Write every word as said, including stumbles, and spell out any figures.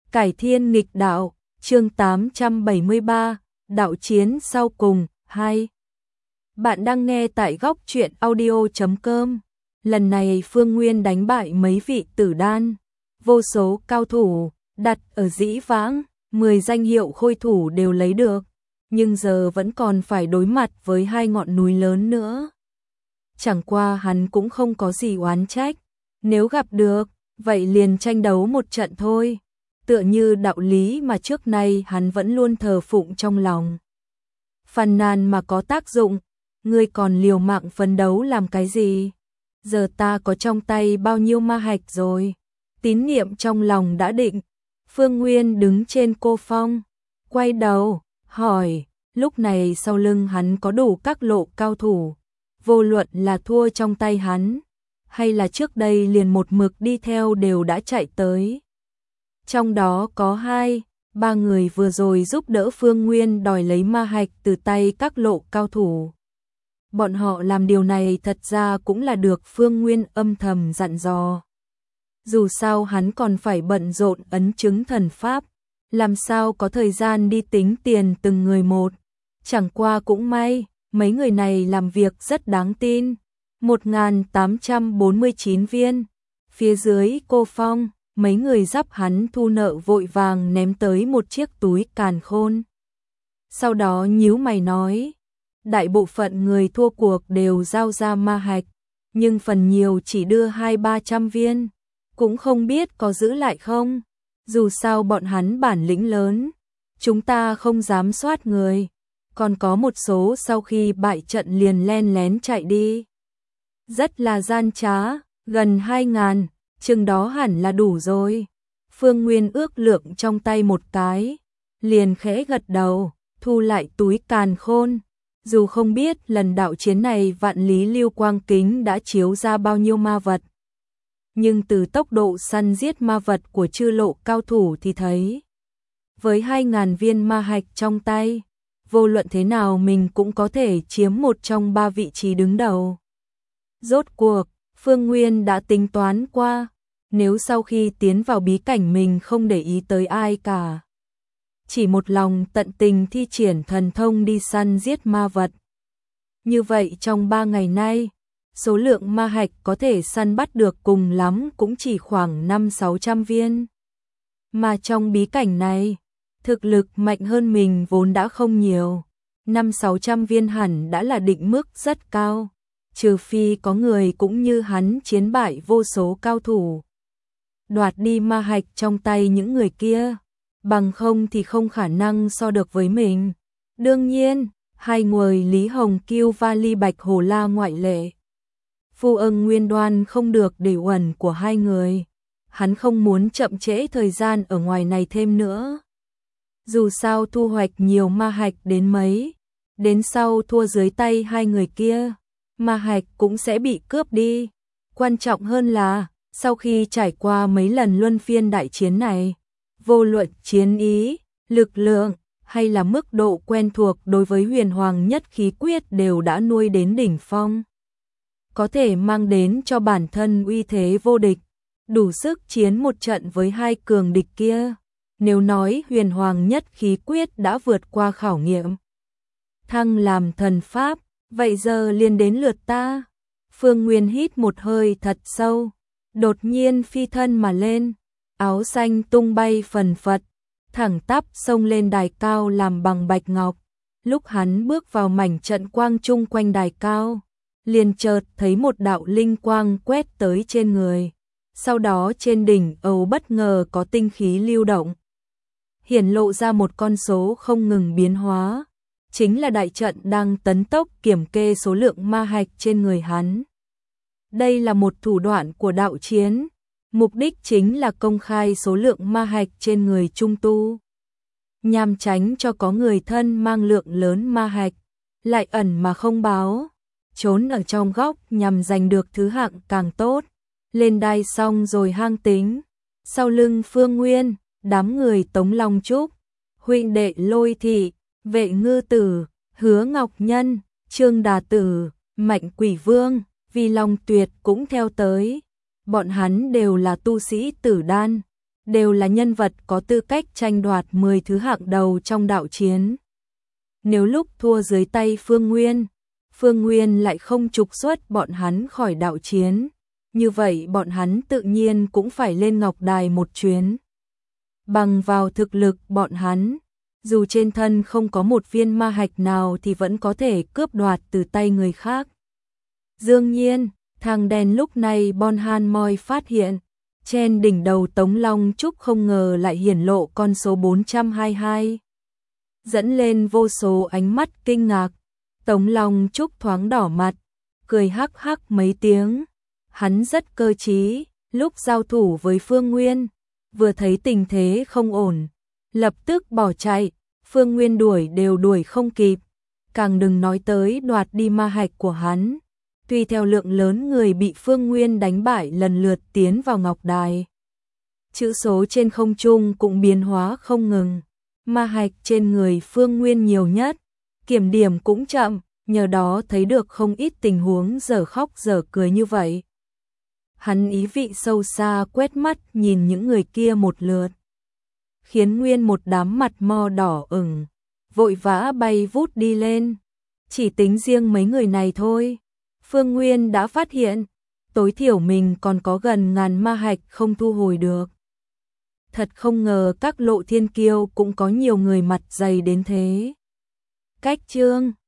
Cải thiên nghịch đạo, chương tám trăm bảy mươi ba, đạo chiến sau cùng, hai. Bạn đang nghe tại góc truyện audio chấm com. Lần này Phương Nguyên đánh bại mấy vị tử đan, vô số cao thủ, đặt ở dĩ vãng, mười danh hiệu khôi thủ đều lấy được, nhưng giờ vẫn còn phải đối mặt với hai ngọn núi lớn nữa. Chẳng qua hắn cũng không có gì oán trách, nếu gặp được, vậy liền tranh đấu một trận thôi. Tựa như đạo lý mà trước nay hắn vẫn luôn thờ phụng trong lòng. Phàn nàn mà có tác dụng, ngươi còn liều mạng phấn đấu làm cái gì? Giờ ta có trong tay bao nhiêu ma hạch rồi? Tín niệm trong lòng đã định. Phương Nguyên đứng trên cô phong, quay đầu, hỏi, lúc này sau lưng hắn có đủ các lộ cao thủ, vô luận là thua trong tay hắn, hay là trước đây liền một mực đi theo đều đã chạy tới. Trong đó có hai, ba người vừa rồi giúp đỡ Phương Nguyên đòi lấy ma hạch từ tay các lộ cao thủ. Bọn họ làm điều này thật ra cũng là được Phương Nguyên âm thầm dặn dò. Dù sao hắn còn phải bận rộn ấn chứng thần pháp, làm sao có thời gian đi tính tiền từng người một. Chẳng qua cũng may, mấy người này làm việc rất đáng tin. một nghìn tám trăm bốn mươi chín viên, phía dưới cô phong, mấy người giúp hắn thu nợ vội vàng ném tới một chiếc túi càn khôn. Sau đó nhíu mày nói, đại bộ phận người thua cuộc đều giao ra ma hạch, nhưng phần nhiều chỉ đưa hai ba trăm viên, cũng không biết có giữ lại không. Dù sao bọn hắn bản lĩnh lớn, chúng ta không dám soát người, còn có một số sau khi bại trận liền len lén chạy đi. Rất là gian trá, gần hai ngàn, chừng đó hẳn là đủ rồi. Phương Nguyên ước lượng trong tay một cái, liền khẽ gật đầu, thu lại túi càn khôn. Dù không biết lần đạo chiến này vạn lý lưu quang kính đã chiếu ra bao nhiêu ma vật, nhưng từ tốc độ săn giết ma vật của chư lộ cao thủ thì thấy, với hai ngàn viên ma hạch trong tay, vô luận thế nào mình cũng có thể chiếm một trong ba vị trí đứng đầu. Rốt cuộc, Phương Nguyên đã tính toán qua, nếu sau khi tiến vào bí cảnh mình không để ý tới ai cả, chỉ một lòng tận tình thi triển thần thông đi săn giết ma vật, như vậy trong ba ngày nay, số lượng ma hạch có thể săn bắt được cùng lắm cũng chỉ khoảng năm sáu trăm viên. Mà trong bí cảnh này, thực lực mạnh hơn mình vốn đã không nhiều, năm sáu trăm viên hẳn đã là định mức rất cao, trừ phi có người cũng như hắn chiến bại vô số cao thủ, đoạt đi ma hạch trong tay những người kia, bằng không thì không khả năng so được với mình. Đương nhiên, hai người Lý Hồng Kiêu và Ly Bạch Hồ La ngoại lệ. Phu ưng Nguyên Đoan không được để uẩn của hai người, hắn không muốn chậm trễ thời gian ở ngoài này thêm nữa. Dù sao thu hoạch nhiều ma hạch đến mấy, đến sau thua dưới tay hai người kia, ma hạch cũng sẽ bị cướp đi. Quan trọng hơn là, sau khi trải qua mấy lần luân phiên đại chiến này, vô luận chiến ý, lực lượng, hay là mức độ quen thuộc đối với huyền hoàng nhất khí quyết đều đã nuôi đến đỉnh phong. Có thể mang đến cho bản thân uy thế vô địch, đủ sức chiến một trận với hai cường địch kia. Nếu nói huyền hoàng nhất khí quyết đã vượt qua khảo nghiệm, thăng làm thần pháp, vậy giờ liền đến lượt ta. Phương Nguyên hít một hơi thật sâu, đột nhiên phi thân mà lên, áo xanh tung bay phần phật, thẳng tắp xông lên đài cao làm bằng bạch ngọc. Lúc hắn bước vào mảnh trận quang chung quanh đài cao, liền chợt thấy một đạo linh quang quét tới trên người. Sau đó trên đỉnh ầu bất ngờ có tinh khí lưu động, hiển lộ ra một con số không ngừng biến hóa, chính là đại trận đang tấn tốc kiểm kê số lượng ma hạch trên người hắn. Đây là một thủ đoạn của đạo chiến, mục đích chính là công khai số lượng ma hạch trên người trung tu, nhằm tránh cho có người thân mang lượng lớn ma hạch, lại ẩn mà không báo, trốn ở trong góc nhằm giành được thứ hạng càng tốt. Lên đài xong rồi hang tính, sau lưng Phương Nguyên, đám người Tống Long Trúc, huynh đệ Lôi Thị, Vệ Ngư Tử, Hứa Ngọc Nhân, Trương Đà Tử, Mạnh Quỷ Vương, Vi Long Tuyệt cũng theo tới. Bọn hắn đều là tu sĩ tử đan, đều là nhân vật có tư cách tranh đoạt mười thứ hạng đầu trong đạo chiến. Nếu lúc thua dưới tay Phương Nguyên, Phương Nguyên lại không trục xuất bọn hắn khỏi đạo chiến, như vậy bọn hắn tự nhiên cũng phải lên ngọc đài một chuyến. Bằng vào thực lực bọn hắn, dù trên thân không có một viên ma hạch nào thì vẫn có thể cướp đoạt từ tay người khác. Đương nhiên, thằng đèn lúc này Bon Han Moi phát hiện, trên đỉnh đầu Tống Long Trúc không ngờ lại hiển lộ con số bốn trăm hai mươi hai. Dẫn lên vô số ánh mắt kinh ngạc, Tống Long Trúc thoáng đỏ mặt, cười hắc hắc mấy tiếng. Hắn rất cơ trí, lúc giao thủ với Phương Nguyên, vừa thấy tình thế không ổn, lập tức bỏ chạy, Phương Nguyên đuổi đều đuổi không kịp, càng đừng nói tới đoạt đi ma hạch của hắn. Tuy theo lượng lớn người bị Phương Nguyên đánh bại lần lượt tiến vào ngọc đài, chữ số trên không trung cũng biến hóa không ngừng, ma hạch trên người Phương Nguyên nhiều nhất, kiểm điểm cũng chậm, nhờ đó thấy được không ít tình huống dở khóc dở cười như vậy. Hắn ý vị sâu xa quét mắt nhìn những người kia một lượt, khiến Nguyên một đám mặt mo đỏ ửng, vội vã bay vút đi lên. Chỉ tính riêng mấy người này thôi, Phương Nguyên đã phát hiện, tối thiểu mình còn có gần ngàn ma hạch không thu hồi được. Thật không ngờ các lộ thiên kiêu cũng có nhiều người mặt dày đến thế. Cách chương